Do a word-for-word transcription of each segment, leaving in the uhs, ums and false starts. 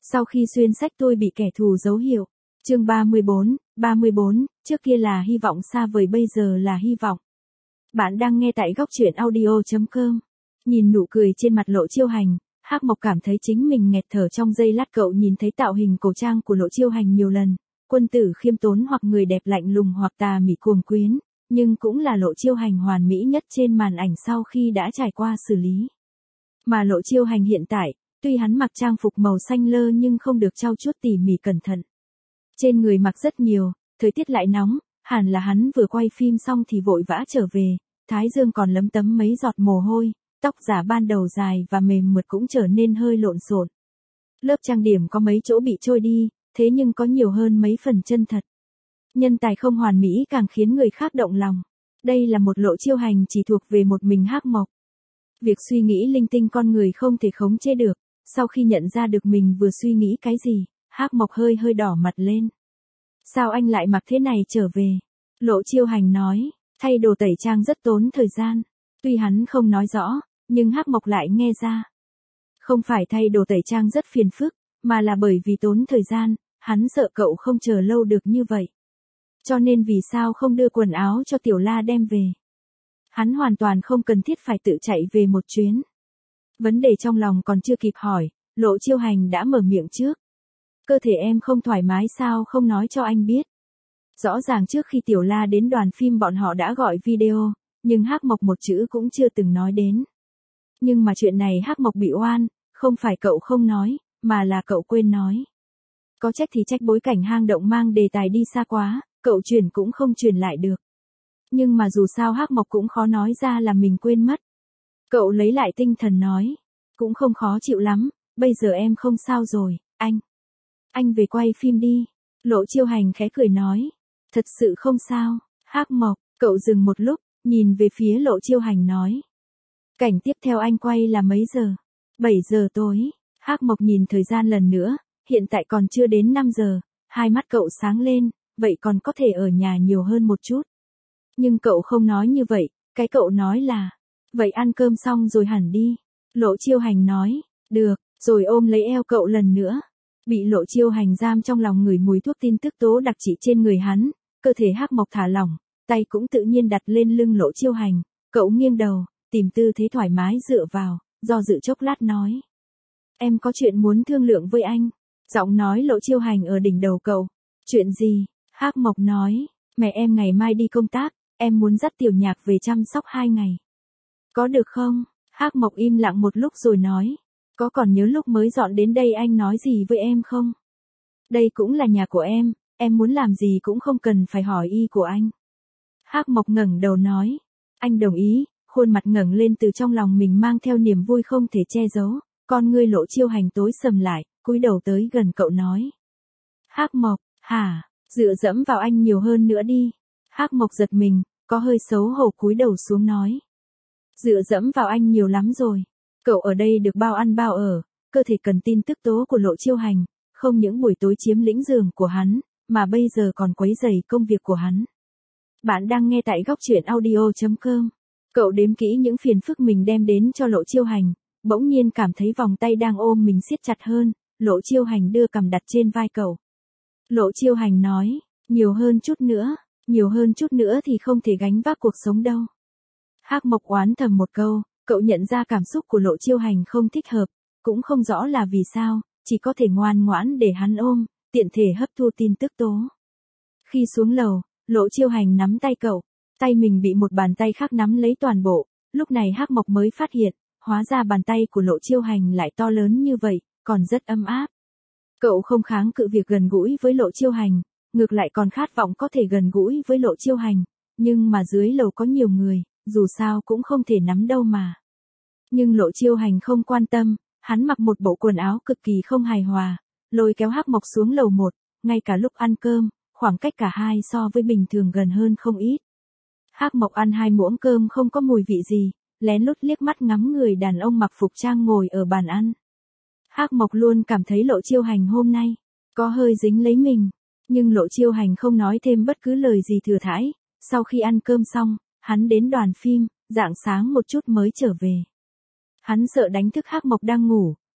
Sau khi xuyên sách tôi bị kẻ thù dấu hiệu. Chương ba mươi bốn, ba mươi bốn, trước kia là hy vọng xa vời bây giờ là hy vọng. Bạn đang nghe tại góc truyện audio chấm com. Nhìn nụ cười trên mặt Lộ Chiêu Hành, Hắc Mộc cảm thấy chính mình nghẹt thở trong giây lát. Cậu nhìn thấy tạo hình cổ trang của Lộ Chiêu Hành nhiều lần, quân tử khiêm tốn hoặc người đẹp lạnh lùng hoặc tà mị cuồng quyến, nhưng cũng là Lộ Chiêu Hành hoàn mỹ nhất trên màn ảnh sau khi đã trải qua xử lý. Mà Lộ Chiêu Hành hiện tại, tuy hắn mặc trang phục màu xanh lơ nhưng không được trau chuốt tỉ mỉ cẩn thận. Trên người mặc rất nhiều, thời tiết lại nóng, hẳn là hắn vừa quay phim xong thì vội vã trở về, thái dương còn lấm tấm mấy giọt mồ hôi, tóc giả ban đầu dài và mềm mượt cũng trở nên hơi lộn xộn. Lớp trang điểm có mấy chỗ bị trôi đi, thế nhưng có nhiều hơn mấy phần chân thật. Nhân tài không hoàn mỹ càng khiến người khác động lòng. Đây là một Lộ Chiêu Hành chỉ thuộc về một mình Hắc Mộc. Việc suy nghĩ linh tinh con người không thể khống chế được, sau khi nhận ra được mình vừa suy nghĩ cái gì, Hắc Mộc hơi hơi đỏ mặt lên. Sao anh lại mặc thế này trở về? Lộ Chiêu Hành nói, thay đồ tẩy trang rất tốn thời gian. Tuy hắn không nói rõ, nhưng Hắc Mộc lại nghe ra. Không phải thay đồ tẩy trang rất phiền phức, mà là bởi vì tốn thời gian, hắn sợ cậu không chờ lâu được như vậy. Cho nên vì sao không đưa quần áo cho Tiểu La đem về? Hắn hoàn toàn không cần thiết phải tự chạy về một chuyến. Vấn đề trong lòng còn chưa kịp hỏi, Lộ Chiêu Hành đã mở miệng trước. Cơ thể em không thoải mái sao không nói cho anh biết? Rõ ràng trước khi Tiểu La đến đoàn phim bọn họ đã gọi video, nhưng Hắc Mộc một chữ cũng chưa từng nói đến. Nhưng mà chuyện này Hắc Mộc bị oan, không phải cậu không nói, mà là cậu quên nói. Có trách thì trách bối cảnh hang động mang đề tài đi xa quá, cậu truyền cũng không truyền lại được. Nhưng mà dù sao Hắc Mộc cũng khó nói ra là mình quên mất. Cậu lấy lại tinh thần nói, cũng không khó chịu lắm, bây giờ em không sao rồi, anh. Anh về quay phim đi. Lộ Chiêu Hành khẽ cười nói, thật sự không sao. Hắc Mộc, cậu dừng một lúc, nhìn về phía Lộ Chiêu Hành nói. Cảnh tiếp theo anh quay là mấy giờ? bảy giờ tối. Hắc Mộc nhìn thời gian lần nữa, hiện tại còn chưa đến năm giờ, hai mắt cậu sáng lên, vậy còn có thể ở nhà nhiều hơn một chút. Nhưng cậu không nói như vậy, cái cậu nói là, vậy ăn cơm xong rồi hẳn đi. Lộ Chiêu Hành nói, được, rồi ôm lấy eo cậu lần nữa. Bị Lộ Chiêu Hành giam trong lòng ngửi mùi thuốc tin tức tố đặc trị trên người hắn, cơ thể Hắc Mộc thả lỏng, tay cũng tự nhiên đặt lên lưng Lộ Chiêu Hành, cậu nghiêng đầu, tìm tư thế thoải mái dựa vào, do dự chốc lát nói. Em có chuyện muốn thương lượng với anh. Giọng nói Lộ Chiêu Hành ở đỉnh đầu cậu. Chuyện gì? Hắc Mộc nói, mẹ em ngày mai đi công tác, em muốn dắt Tiểu Nhạc về chăm sóc hai ngày. Có được không? Hắc Mộc im lặng một lúc rồi nói. Có còn nhớ lúc mới dọn đến đây anh nói gì với em không? Đây cũng là nhà của em, em muốn làm gì cũng không cần phải hỏi ý của anh. Hắc Mộc ngẩng đầu nói. Anh đồng ý, khuôn mặt ngẩng lên từ trong lòng mình mang theo niềm vui không thể che giấu. Con ngươi Lộ Chiêu Hành tối sầm lại, cúi đầu tới gần cậu nói. Hắc Mộc, hả, dựa dẫm vào anh nhiều hơn nữa đi. Hắc Mộc giật mình, có hơi xấu hổ cúi đầu xuống nói. Dựa dẫm vào anh nhiều lắm rồi. Cậu ở đây được bao ăn bao ở, cơ thể cần tin tức tố của Lộ Chiêu Hành, không những buổi tối chiếm lĩnh giường của hắn, mà bây giờ còn quấy rầy công việc của hắn. Bạn đang nghe tại góc truyện audio chấm com. Cậu đếm kỹ những phiền phức mình đem đến cho Lộ Chiêu Hành, bỗng nhiên cảm thấy vòng tay đang ôm mình siết chặt hơn, Lộ Chiêu Hành đưa cằm đặt trên vai cậu. Lộ Chiêu Hành nói, nhiều hơn chút nữa, nhiều hơn chút nữa thì không thể gánh vác cuộc sống đâu. Hắc Mộc oán thầm một câu, cậu nhận ra cảm xúc của Lộ Chiêu Hành không thích hợp, cũng không rõ là vì sao, chỉ có thể ngoan ngoãn để hắn ôm, tiện thể hấp thu tin tức tố. Khi xuống lầu, Lộ Chiêu Hành nắm tay cậu, tay mình bị một bàn tay khác nắm lấy toàn bộ, lúc này Hắc Mộc mới phát hiện, hóa ra bàn tay của Lộ Chiêu Hành lại to lớn như vậy, còn rất ấm áp. Cậu không kháng cự việc gần gũi với Lộ Chiêu Hành, ngược lại còn khát vọng có thể gần gũi với Lộ Chiêu Hành, nhưng mà dưới lầu có nhiều người, dù sao cũng không thể nắm đâu mà. Nhưng Lộ Chiêu Hành không quan tâm, hắn mặc một bộ quần áo cực kỳ không hài hòa, lôi kéo Hắc Mộc xuống lầu một, ngay cả lúc ăn cơm, khoảng cách cả hai so với bình thường gần hơn không ít. Hắc Mộc ăn hai muỗng cơm không có mùi vị gì, lén lút liếc mắt ngắm người đàn ông mặc phục trang ngồi ở bàn ăn. Hắc Mộc luôn cảm thấy Lộ Chiêu Hành hôm nay có hơi dính lấy mình, nhưng Lộ Chiêu Hành không nói thêm bất cứ lời gì thừa thãi. Sau khi ăn cơm xong, hắn đến đoàn phim, rạng sáng một chút mới trở về. Hắn sợ đánh thức Hắc Mộc đang ngủ,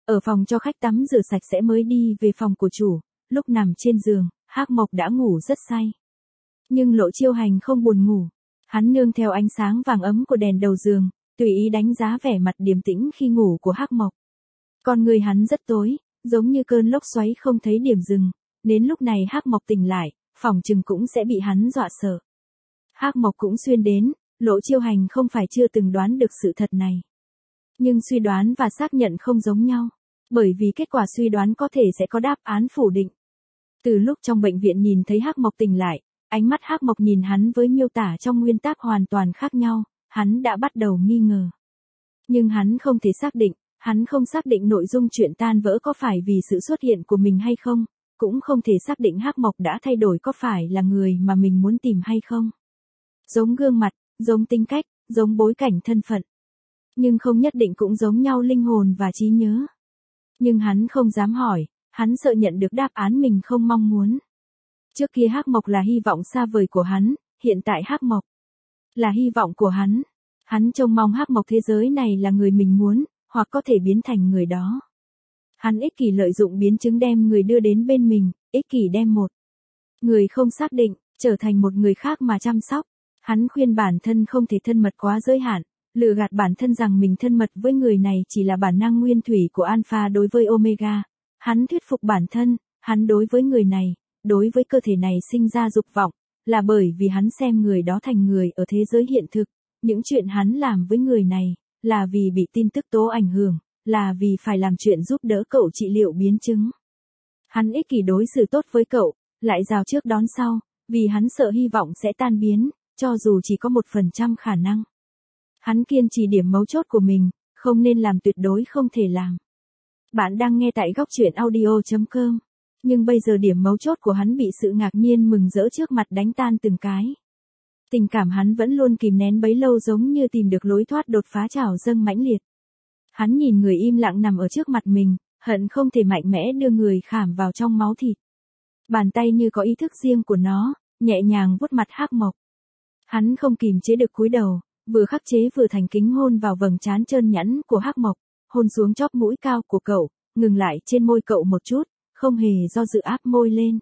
Ở phòng cho khách tắm rửa sạch sẽ mới đi về phòng của chủ, lúc nằm trên giường, Hắc Mộc đã ngủ rất say. Nhưng Lộ Chiêu Hành không buồn ngủ, hắn nương theo ánh sáng vàng ấm của đèn đầu giường, tùy ý đánh giá vẻ mặt điềm tĩnh khi ngủ của Hắc Mộc. Con người hắn rất tối, giống như cơn lốc xoáy không thấy điểm dừng, đến lúc này Hắc Mộc tỉnh lại, phỏng chừng cũng sẽ bị hắn dọa sợ. Hắc Mộc cũng xuyên đến, Lộ Chiêu Hành không phải chưa từng đoán được sự thật này. Nhưng suy đoán và xác nhận không giống nhau, bởi vì kết quả suy đoán có thể sẽ có đáp án phủ định. Từ lúc trong bệnh viện nhìn thấy Hắc Mộc tỉnh lại, ánh mắt Hắc Mộc nhìn hắn với miêu tả trong nguyên tác hoàn toàn khác nhau, hắn đã bắt đầu nghi ngờ. Nhưng hắn không thể xác định, hắn không xác định nội dung chuyện tan vỡ có phải vì sự xuất hiện của mình hay không, cũng không thể xác định Hắc Mộc đã thay đổi có phải là người mà mình muốn tìm hay không. Giống gương mặt, giống tính cách, giống bối cảnh thân phận. Nhưng không nhất định cũng giống nhau linh hồn và trí nhớ. Nhưng hắn không dám hỏi, hắn sợ nhận được đáp án mình không mong muốn. Trước kia Hắc Mộc là hy vọng xa vời của hắn, hiện tại Hắc Mộc là hy vọng của hắn. Hắn trông mong Hắc Mộc thế giới này là người mình muốn, hoặc có thể biến thành người đó. Hắn ích kỷ lợi dụng biến chứng đem người đưa đến bên mình, ích kỷ đem một người không xác định, trở thành một người khác mà chăm sóc. Hắn khuyên bản thân không thể thân mật quá giới hạn, lừa gạt bản thân rằng mình thân mật với người này chỉ là bản năng nguyên thủy của Alpha đối với Omega. Hắn thuyết phục bản thân, hắn đối với người này, đối với cơ thể này sinh ra dục vọng, là bởi vì hắn xem người đó thành người ở thế giới hiện thực. Những chuyện hắn làm với người này, là vì bị tin tức tố ảnh hưởng, là vì phải làm chuyện giúp đỡ cậu trị liệu biến chứng. Hắn ích kỷ đối xử tốt với cậu, lại rào trước đón sau, vì hắn sợ hy vọng sẽ tan biến, cho dù chỉ có một phần trăm khả năng. Hắn kiên trì điểm mấu chốt của mình, không nên làm tuyệt đối không thể làm. Bạn đang nghe tại góc truyện audio chấm com. Nhưng bây giờ điểm mấu chốt của hắn bị sự ngạc nhiên mừng rỡ trước mặt đánh tan từng cái. Tình cảm hắn vẫn luôn kìm nén bấy lâu giống như tìm được lối thoát đột phá trào dâng mãnh liệt. Hắn nhìn người im lặng nằm ở trước mặt mình, hận không thể mạnh mẽ đưa người khảm vào trong máu thịt. Bàn tay như có ý thức riêng của nó, nhẹ nhàng vuốt mặt Hắc Mộc. Hắn không kìm chế được cúi đầu, vừa khắc chế vừa thành kính hôn vào vầng trán trơn nhẵn của Hắc Mộc, hôn xuống chóp mũi cao của cậu, ngừng lại trên môi cậu một chút, không hề do dự áp môi lên.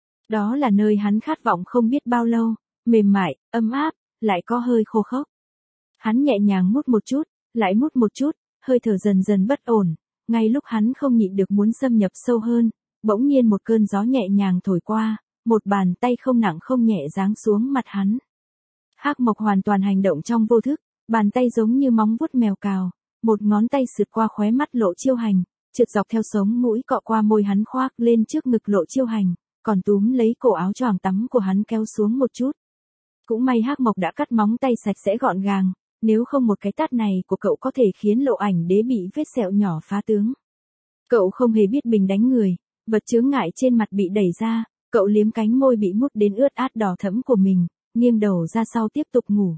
Đó là nơi hắn khát vọng không biết bao lâu, mềm mại, ấm áp, lại có hơi khô khốc. Hắn nhẹ nhàng mút một chút, lại mút một chút, hơi thở dần dần bất ổn, ngay lúc hắn không nhịn được muốn xâm nhập sâu hơn, bỗng nhiên một cơn gió nhẹ nhàng thổi qua, một bàn tay không nặng không nhẹ giáng xuống mặt hắn. Hắc Mộc hoàn toàn hành động trong vô thức, bàn tay giống như móng vuốt mèo cào, một ngón tay sượt qua khóe mắt Lộ Chiêu Hành, trượt dọc theo sống mũi cọ qua môi hắn khoác lên trước ngực Lộ Chiêu Hành, còn túm lấy cổ áo choàng tắm của hắn kéo xuống một chút. Cũng may Hắc Mộc đã cắt móng tay sạch sẽ gọn gàng, nếu không một cái tát này của cậu có thể khiến Lộ Ảnh Đế bị vết sẹo nhỏ phá tướng. Cậu không hề biết mình đánh người, vật chướng ngại trên mặt bị đẩy ra, cậu liếm cánh môi bị mút đến ướt át đỏ thẫm của mình, nghiêng đầu ra sau tiếp tục ngủ.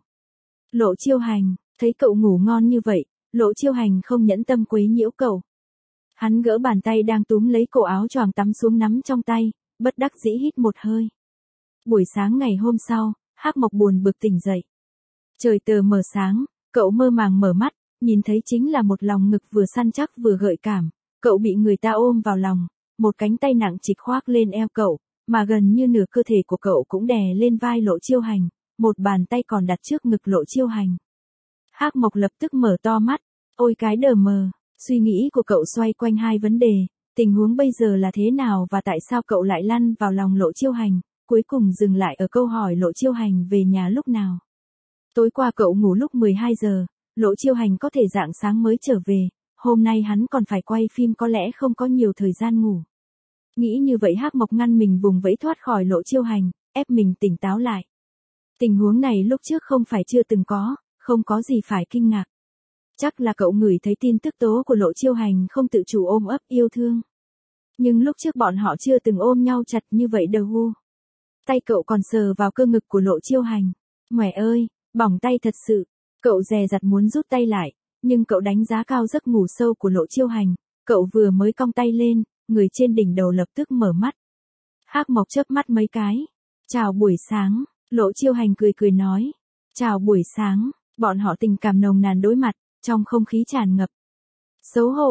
Lộ Chiêu Hành, thấy cậu ngủ ngon như vậy, Lộ Chiêu Hành không nhẫn tâm quấy nhiễu cậu. Hắn gỡ bàn tay đang túm lấy cổ áo choàng tắm xuống nắm trong tay, bất đắc dĩ hít một hơi. Buổi sáng ngày hôm sau, Hắc Mộc buồn bực tỉnh dậy. Trời tờ mờ sáng, cậu mơ màng mở mắt, nhìn thấy chính là một lòng ngực vừa săn chắc vừa gợi cảm, cậu bị người ta ôm vào lòng, một cánh tay nặng trịch khoác lên eo cậu, mà gần như nửa cơ thể của cậu cũng đè lên vai Lộ Chiêu Hành, một bàn tay còn đặt trước ngực Lộ Chiêu Hành. Hắc Mộc lập tức mở to mắt, ôi cái đờ mờ, suy nghĩ của cậu xoay quanh hai vấn đề, tình huống bây giờ là thế nào và tại sao cậu lại lăn vào lòng Lộ Chiêu Hành, cuối cùng dừng lại ở câu hỏi Lộ Chiêu Hành về nhà lúc nào. Tối qua cậu ngủ lúc mười hai giờ, Lộ Chiêu Hành có thể rạng sáng mới trở về, hôm nay hắn còn phải quay phim có lẽ không có nhiều thời gian ngủ. Nghĩ như vậy Hắc Mộc ngăn mình vùng vẫy thoát khỏi Lộ Chiêu Hành, ép mình tỉnh táo lại. Tình huống này lúc trước không phải chưa từng có, không có gì phải kinh ngạc. Chắc là cậu ngửi thấy tin tức tố của Lộ Chiêu Hành không tự chủ ôm ấp yêu thương. Nhưng lúc trước bọn họ chưa từng ôm nhau chặt như vậy đâu. Tay cậu còn sờ vào cơ ngực của Lộ Chiêu Hành. Mẹ ơi, bỏng tay thật sự. Cậu dè dặt muốn rút tay lại, nhưng cậu đánh giá cao giấc ngủ sâu của Lộ Chiêu Hành. Cậu vừa mới cong tay lên, người trên đỉnh đầu lập tức mở mắt. Hắc Mộc chớp mắt mấy cái. Chào buổi sáng, Lộ Chiêu Hành cười cười nói. Chào buổi sáng, bọn họ tình cảm nồng nàn đối mặt, trong không khí tràn ngập. Xấu hổ,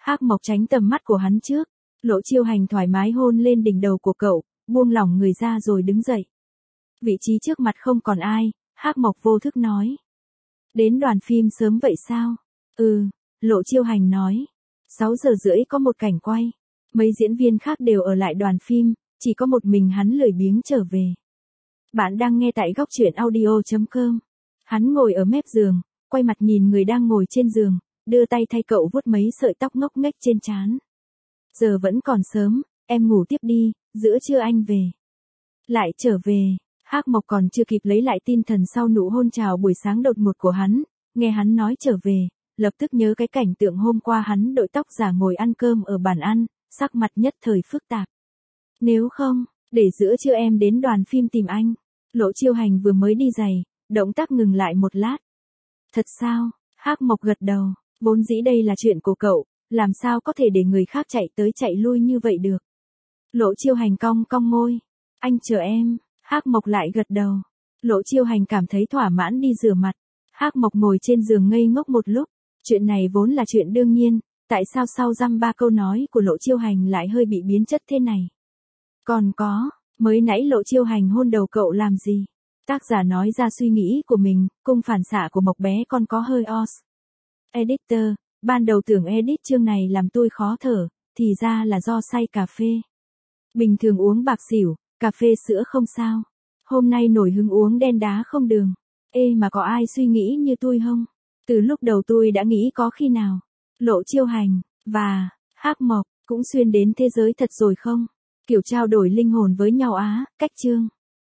Hắc Mộc tránh tầm mắt của hắn trước. Lộ Chiêu Hành thoải mái hôn lên đỉnh đầu của cậu, buông lỏng người ra rồi đứng dậy. Vị trí trước mặt không còn ai, Hắc Mộc vô thức nói. Đến đoàn phim sớm vậy sao? Ừ, Lộ Chiêu Hành nói. sáu giờ rưỡi có một cảnh quay. Mấy diễn viên khác đều ở lại đoàn phim, chỉ có một mình hắn lười biếng trở về. Bạn đang nghe tại góc truyện audio chấm com. Hắn ngồi ở mép giường, quay mặt nhìn người đang ngồi trên giường, đưa tay thay cậu vuốt mấy sợi tóc ngốc nghếch trên trán. Giờ vẫn còn sớm, em ngủ tiếp đi, giữa trưa anh về. Lại trở về, Hắc Mộc còn chưa kịp lấy lại tinh thần sau nụ hôn chào buổi sáng đột ngột của hắn, nghe hắn nói trở về, lập tức nhớ cái cảnh tượng hôm qua hắn đội tóc giả ngồi ăn cơm ở bàn ăn, sắc mặt nhất thời phức tạp. Nếu không, để giữa trưa em đến đoàn phim tìm anh. Lộ Chiêu Hành vừa mới đi giày, động tác ngừng lại một lát. Thật sao? Hắc Mộc gật đầu, vốn dĩ đây là chuyện của cậu, làm sao có thể để người khác chạy tới chạy lui như vậy được. Lộ Chiêu Hành cong cong môi. Anh chờ em. Hắc Mộc lại gật đầu. Lộ Chiêu Hành cảm thấy thỏa mãn đi rửa mặt. Hắc Mộc ngồi trên giường ngây ngốc một lúc. Chuyện này vốn là chuyện đương nhiên, tại sao sau dăm ba câu nói của Lộ Chiêu Hành lại hơi bị biến chất thế này? Còn có, mới nãy Lộ Chiêu Hành hôn đầu cậu làm gì? Tác giả nói ra suy nghĩ của mình, cung phản xạ của Mộc bé con có hơi os. Editor, ban đầu tưởng edit chương này làm tôi khó thở, thì ra là do say cà phê. Bình thường uống bạc xỉu, cà phê sữa không sao. Hôm nay nổi hứng uống đen đá không đường. Ê mà có ai suy nghĩ như tôi không? Từ lúc đầu tôi đã nghĩ có khi nào Lộ Chiêu Hành và Hắc Mộc cũng xuyên đến thế giới thật rồi không? Kiểu trao đổi linh hồn với nhau á, cách chương.